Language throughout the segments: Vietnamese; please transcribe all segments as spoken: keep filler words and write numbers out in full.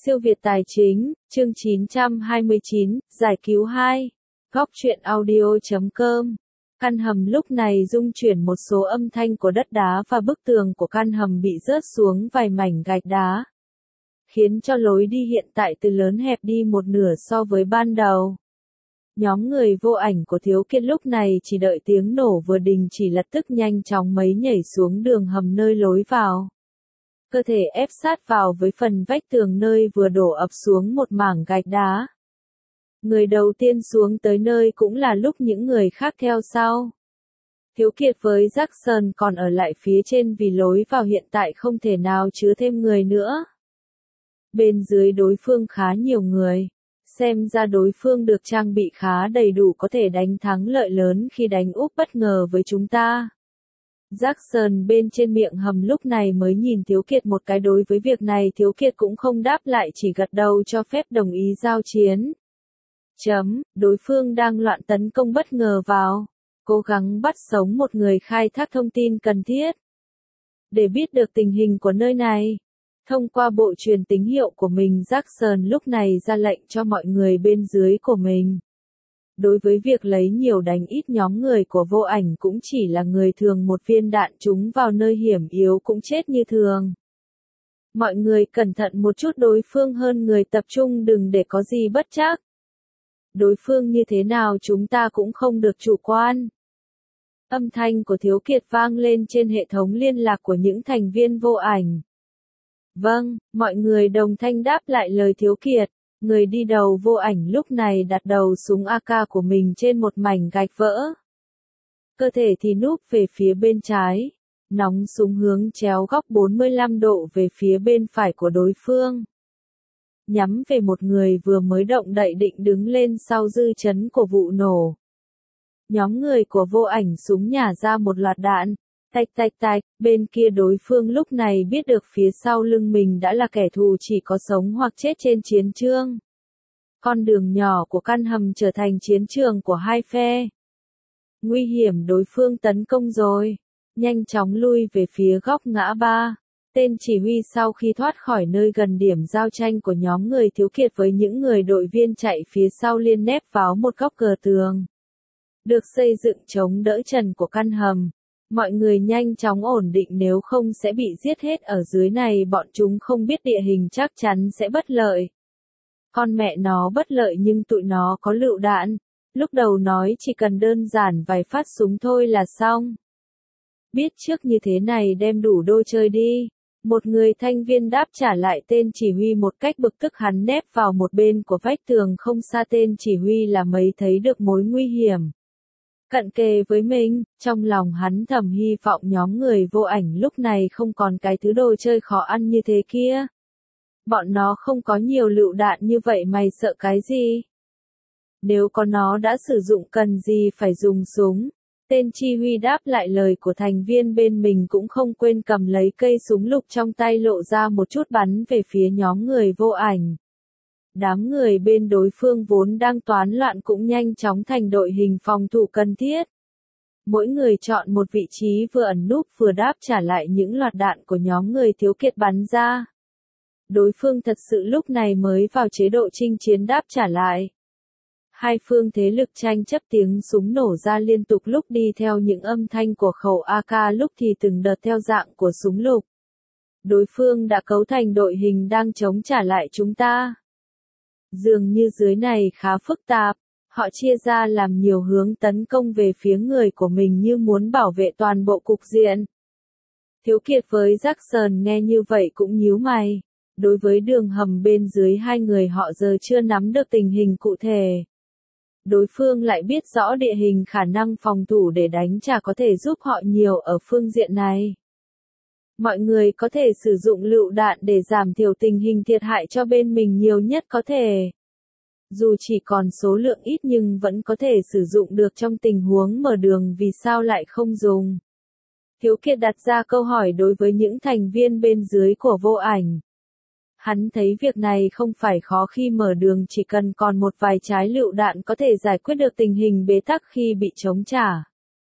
Siêu Việt Tài Chính, chương chín trăm hai mươi chín, giải cứu hai. Góc truyện audio chấm com. Căn hầm lúc này rung chuyển, một số âm thanh của đất đá và bức tường của căn hầm bị rớt xuống vài mảnh gạch đá, khiến cho lối đi hiện tại từ lớn hẹp đi một nửa so với ban đầu. Nhóm người vô ảnh của Thiếu Kiệt lúc này chỉ đợi tiếng nổ vừa đình chỉ lập tức nhanh chóng mấy nhảy xuống đường hầm nơi lối vào. Cơ thể ép sát vào với phần vách tường nơi vừa đổ ập xuống một mảng gạch đá. Người đầu tiên xuống tới nơi cũng là lúc những người khác theo sau. Thiếu Kiệt với Jackson còn ở lại phía trên vì lối vào hiện tại không thể nào chứa thêm người nữa. Bên dưới đối phương khá nhiều người. Xem ra đối phương được trang bị khá đầy đủ, có thể đánh thắng lợi lớn khi đánh úp bất ngờ với chúng ta. Jackson bên trên miệng hầm lúc này mới nhìn Thiếu Kiệt một cái, đối với việc này Thiếu Kiệt cũng không đáp lại, chỉ gật đầu cho phép đồng ý giao chiến. Chấm, đối phương đang loạn tấn công bất ngờ vào, cố gắng bắt sống một người khai thác thông tin cần thiết. Để biết được tình hình của nơi này, thông qua bộ truyền tín hiệu của mình, Jackson lúc này ra lệnh cho mọi người bên dưới của mình. Đối với việc lấy nhiều đánh ít, nhóm người của vô ảnh cũng chỉ là người thường, một viên đạn trúng vào nơi hiểm yếu cũng chết như thường. Mọi người cẩn thận một chút, đối phương hơn người, tập trung đừng để có gì bất trắc. Đối phương như thế nào chúng ta cũng không được chủ quan. Âm thanh của Thiếu Kiệt vang lên trên hệ thống liên lạc của những thành viên vô ảnh. Vâng, mọi người đồng thanh đáp lại lời Thiếu Kiệt. Người đi đầu vô ảnh lúc này đặt đầu súng a ca của mình trên một mảnh gạch vỡ. Cơ thể thì núp về phía bên trái, nóng súng hướng chéo góc bốn mươi lăm độ về phía bên phải của đối phương. Nhắm về một người vừa mới động đậy định đứng lên sau dư chấn của vụ nổ. Nhóm người của vô ảnh súng nhả ra một loạt đạn. Tạch tạch tạch, bên kia đối phương lúc này biết được phía sau lưng mình đã là kẻ thù, chỉ có sống hoặc chết trên chiến trường. Con đường nhỏ của căn hầm trở thành chiến trường của hai phe. Nguy hiểm, đối phương tấn công rồi. Nhanh chóng lui về phía góc ngã ba. Tên chỉ huy sau khi thoát khỏi nơi gần điểm giao tranh của nhóm người Thiếu Kiệt với những người đội viên chạy phía sau liên nép vào một góc cờ tường được xây dựng chống đỡ trần của căn hầm. Mọi người nhanh chóng ổn định, nếu không sẽ bị giết hết ở dưới này, bọn chúng không biết địa hình chắc chắn sẽ bất lợi. Con mẹ nó bất lợi, nhưng tụi nó có lựu đạn. Lúc đầu nói chỉ cần đơn giản vài phát súng thôi là xong. Biết trước như thế này đem đủ đô chơi đi. Một người thanh viên đáp trả lại tên chỉ huy một cách bực tức, hắn nép vào một bên của vách tường không xa tên chỉ huy là mấy thấy được mối nguy hiểm cận kề với mình, trong lòng hắn thầm hy vọng nhóm người vô ảnh lúc này không còn cái thứ đồ chơi khó ăn như thế kia. Bọn nó không có nhiều lựu đạn như vậy, mày sợ cái gì? Nếu có nó đã sử dụng cần gì phải dùng súng? Tên chi huy đáp lại lời của thành viên bên mình, cũng không quên cầm lấy cây súng lục trong tay lộ ra một chút bắn về phía nhóm người vô ảnh. Đám người bên đối phương vốn đang toán loạn cũng nhanh chóng thành đội hình phòng thủ cần thiết. Mỗi người chọn một vị trí vừa ẩn núp vừa đáp trả lại những loạt đạn của nhóm người Thiếu Kiệt bắn ra. Đối phương thật sự lúc này mới vào chế độ chinh chiến đáp trả lại. Hai phương thế lực tranh chấp, tiếng súng nổ ra liên tục, lúc đi theo những âm thanh của khẩu a ca, lúc thì từng đợt theo dạng của súng lục. Đối phương đã cấu thành đội hình đang chống trả lại chúng ta. Dường như dưới này khá phức tạp, họ chia ra làm nhiều hướng tấn công về phía người của mình như muốn bảo vệ toàn bộ cục diện. Thiếu Kiệt với Jackson nghe như vậy cũng nhíu mày. Đối với đường hầm bên dưới hai người họ giờ chưa nắm được tình hình cụ thể. Đối phương lại biết rõ địa hình, khả năng phòng thủ để đánh trả có thể giúp họ nhiều ở phương diện này. Mọi người có thể sử dụng lựu đạn để giảm thiểu tình hình thiệt hại cho bên mình nhiều nhất có thể. Dù chỉ còn số lượng ít nhưng vẫn có thể sử dụng được trong tình huống mở đường, vì sao lại không dùng? Thiếu Kiệt đặt ra câu hỏi đối với những thành viên bên dưới của vô ảnh. Hắn thấy việc này không phải khó, khi mở đường chỉ cần còn một vài trái lựu đạn có thể giải quyết được tình hình bế tắc khi bị chống trả.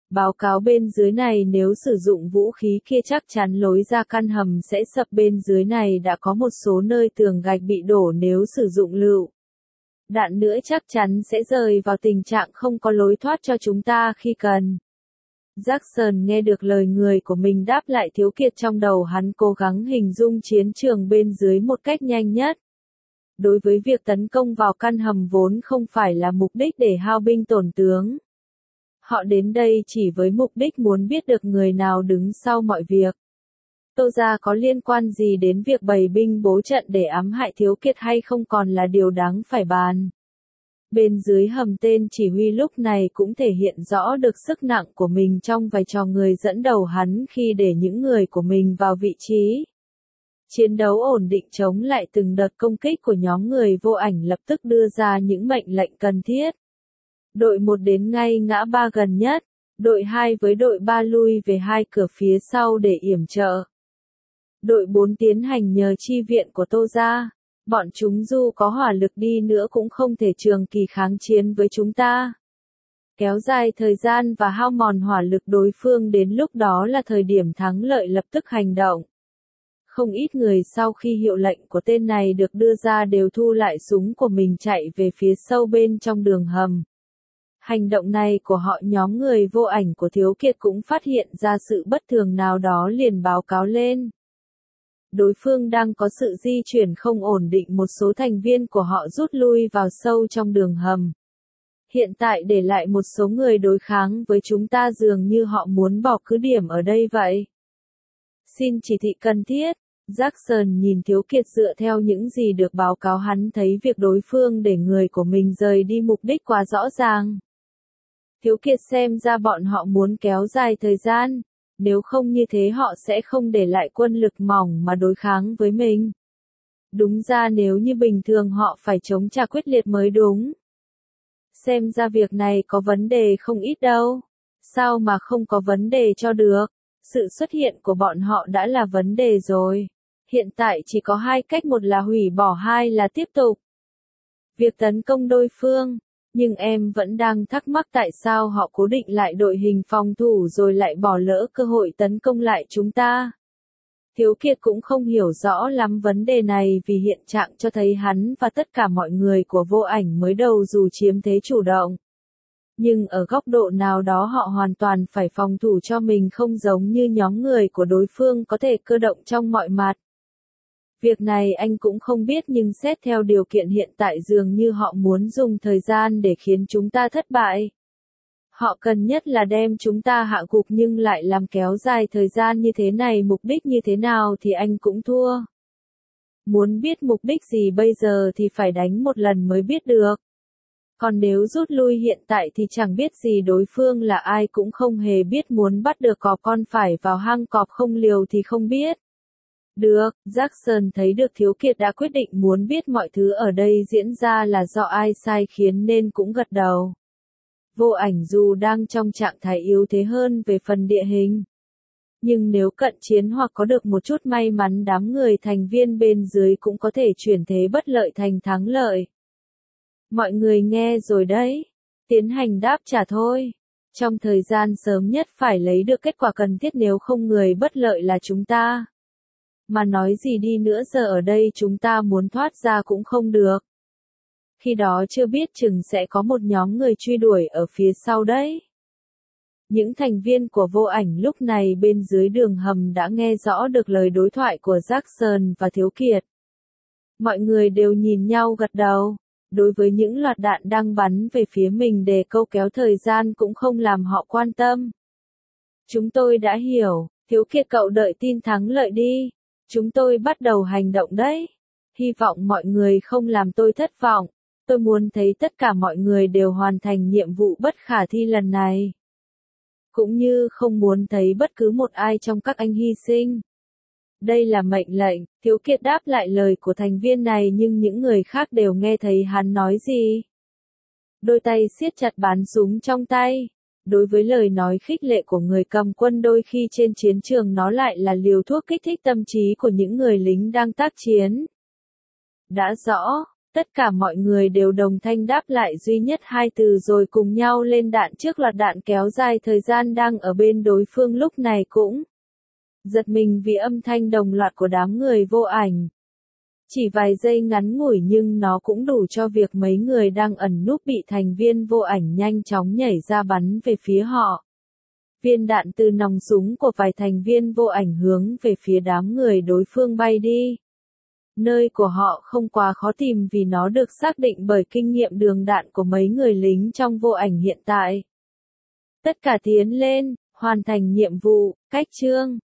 Báo cáo bên dưới này nếu sử dụng vũ khí kia chắc chắn lối ra căn hầm sẽ sập, bên dưới này đã có một số nơi tường gạch bị đổ, nếu sử dụng lựu đạn nữa chắc chắn sẽ rơi vào tình trạng không có lối thoát cho chúng ta khi cần. Jackson nghe được lời người của mình đáp lại Thiếu Kiệt, trong đầu hắn cố gắng hình dung chiến trường bên dưới một cách nhanh nhất. Đối với việc tấn công vào căn hầm vốn không phải là mục đích để hao binh tổn tướng. Họ đến đây chỉ với mục đích muốn biết được người nào đứng sau mọi việc. Tô gia có liên quan gì đến việc bày binh bố trận để ám hại Thiếu Kiệt hay không còn là điều đáng phải bàn. Bên dưới hầm tên chỉ huy lúc này cũng thể hiện rõ được sức nặng của mình trong vai trò người dẫn đầu hắn khi để những người của mình vào vị trí. Chiến đấu ổn định chống lại từng đợt công kích của nhóm người Vô Ảnh, lập tức đưa ra những mệnh lệnh cần thiết. Đội một đến ngay ngã ba gần nhất, đội hai với đội ba lui về hai cửa phía sau để yểm trợ. Đội bốn tiến hành nhờ chi viện của Tô gia. Bọn chúng dù có hỏa lực đi nữa cũng không thể trường kỳ kháng chiến với chúng ta. Kéo dài thời gian và hao mòn hỏa lực đối phương, đến lúc đó là thời điểm thắng lợi lập tức hành động. Không ít người sau khi hiệu lệnh của tên này được đưa ra đều thu lại súng của mình chạy về phía sâu bên trong đường hầm. Hành động này của họ, nhóm người Vô Ảnh của Thiếu Kiệt cũng phát hiện ra sự bất thường nào đó liền báo cáo lên. Đối phương đang có sự di chuyển không ổn định, một số thành viên của họ rút lui vào sâu trong đường hầm. Hiện tại để lại một số người đối kháng với chúng ta, dường như họ muốn bỏ cứ điểm ở đây vậy. Xin chỉ thị cần thiết. Jackson nhìn Thiếu Kiệt, dựa theo những gì được báo cáo hắn thấy việc đối phương để người của mình rời đi mục đích quá rõ ràng. Thiếu Kiệt xem ra bọn họ muốn kéo dài thời gian. Nếu không như thế họ sẽ không để lại quân lực mỏng mà đối kháng với mình. Đúng ra nếu như bình thường họ phải chống trả quyết liệt mới đúng. Xem ra việc này có vấn đề không ít đâu. Sao mà không có vấn đề cho được? Sự xuất hiện của bọn họ đã là vấn đề rồi. Hiện tại chỉ có hai cách, một là hủy bỏ, hai là tiếp tục việc tấn công đối phương. Nhưng em vẫn đang thắc mắc tại sao họ cố định lại đội hình phòng thủ rồi lại bỏ lỡ cơ hội tấn công lại chúng ta. Thiếu Kiệt cũng không hiểu rõ lắm vấn đề này, vì hiện trạng cho thấy hắn và tất cả mọi người của Vô Ảnh mới đầu dù chiếm thế chủ động. Nhưng ở góc độ nào đó họ hoàn toàn phải phòng thủ cho mình, không giống như nhóm người của đối phương có thể cơ động trong mọi mặt. Việc này anh cũng không biết, nhưng xét theo điều kiện hiện tại dường như họ muốn dùng thời gian để khiến chúng ta thất bại. Họ cần nhất là đem chúng ta hạ gục, nhưng lại làm kéo dài thời gian như thế này, mục đích như thế nào thì anh cũng thua. Muốn biết mục đích gì bây giờ thì phải đánh một lần mới biết được. Còn nếu rút lui hiện tại thì chẳng biết gì đối phương là ai, cũng không hề biết, muốn bắt được cọp con phải vào hang cọp, không liều thì không biết. Được, Jackson thấy được Thiếu Kiệt đã quyết định muốn biết mọi thứ ở đây diễn ra là do ai sai khiến nên cũng gật đầu. Vô Ảnh dù đang trong trạng thái yếu thế hơn về phần địa hình. Nhưng nếu cận chiến hoặc có được một chút may mắn, đám người thành viên bên dưới cũng có thể chuyển thế bất lợi thành thắng lợi. Mọi người nghe rồi đấy. Tiến hành đáp trả thôi. Trong thời gian sớm nhất phải lấy được kết quả cần thiết, nếu không người bất lợi là chúng ta. Mà nói gì đi nữa, giờ ở đây chúng ta muốn thoát ra cũng không được. Khi đó chưa biết chừng sẽ có một nhóm người truy đuổi ở phía sau đấy. Những thành viên của Vô Ảnh lúc này bên dưới đường hầm đã nghe rõ được lời đối thoại của Jackson và Thiếu Kiệt. Mọi người đều nhìn nhau gật đầu. Đối với những loạt đạn đang bắn về phía mình để câu kéo thời gian cũng không làm họ quan tâm. Chúng tôi đã hiểu, Thiếu Kiệt cậu đợi tin thắng lợi đi. Chúng tôi bắt đầu hành động đấy. Hy vọng mọi người không làm tôi thất vọng. Tôi muốn thấy tất cả mọi người đều hoàn thành nhiệm vụ bất khả thi lần này. Cũng như không muốn thấy bất cứ một ai trong các anh hy sinh. Đây là mệnh lệnh, Thiếu Kiệt đáp lại lời của thành viên này, nhưng những người khác đều nghe thấy hắn nói gì. Đôi tay siết chặt bán súng trong tay. Đối với lời nói khích lệ của người cầm quân, đôi khi trên chiến trường nó lại là liều thuốc kích thích tâm trí của những người lính đang tác chiến. Đã rõ, Tất cả mọi người đều đồng thanh đáp lại duy nhất hai từ rồi cùng nhau lên đạn trước loạt đạn kéo dài thời gian đang ở bên đối phương lúc này cũng giật mình vì âm thanh đồng loạt của đám người vô ảnh. Chỉ vài giây ngắn ngủi nhưng nó cũng đủ cho việc mấy người đang ẩn núp bị thành viên vô ảnh nhanh chóng nhảy ra bắn về phía họ. Viên đạn từ nòng súng của vài thành viên vô ảnh hướng về phía đám người đối phương bay đi. Nơi của họ không quá khó tìm vì nó được xác định bởi kinh nghiệm đường đạn của mấy người lính trong vô ảnh hiện tại. Tất cả tiến lên, hoàn thành nhiệm vụ, cách chương.